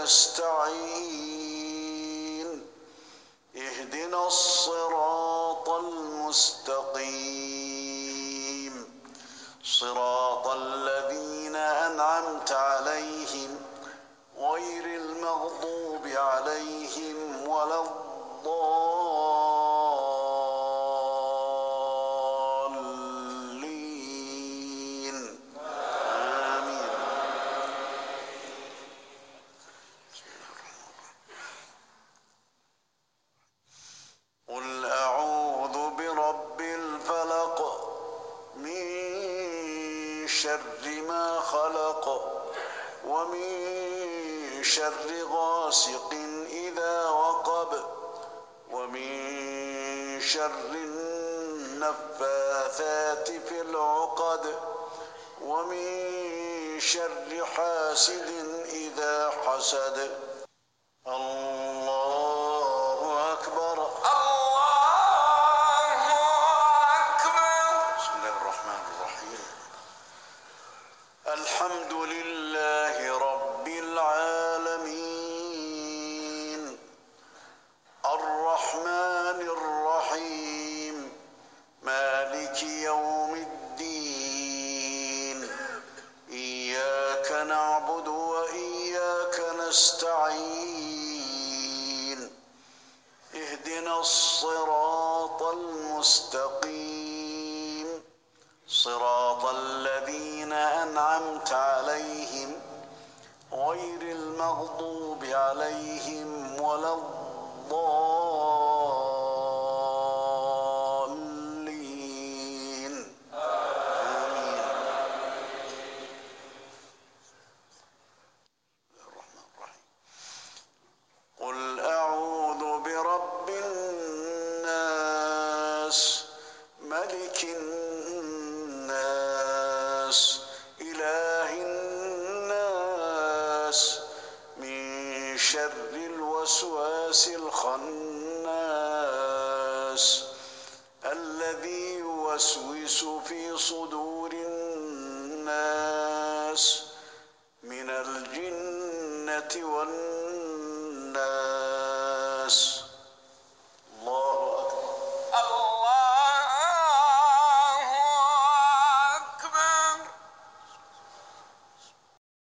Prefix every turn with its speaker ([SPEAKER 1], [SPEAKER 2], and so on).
[SPEAKER 1] نستعين اهدنا الصراط المستقيم صراط الذين أنعمت عليهم غير المغضوب عليهم ولا الضالين آمين. قل أعوذ برب الفلق من شر ما خلق ومن شر غاسق إذا وقب ومن شر النفاثات في العقد ومن شر حاسد إذا حسد. الله أكبر.
[SPEAKER 2] الله أكبر.
[SPEAKER 1] بسم الله الرحمن الرحيم. الحمد لله رب العالمين الرحمن الرحيم مالك يوم الدين إياك نعبد وإياك نستعين اهدنا الصراط المستقيم صراط الذين أنعمت عليهم غير المغضوب عليهم ولا الضالين آمين. الرحمن الرحيم. قل أعوذ برب الناس ملك الناس إله الناس من شر الوسواس الخناس الذي يوسوس في صدور الناس من الجنة والناس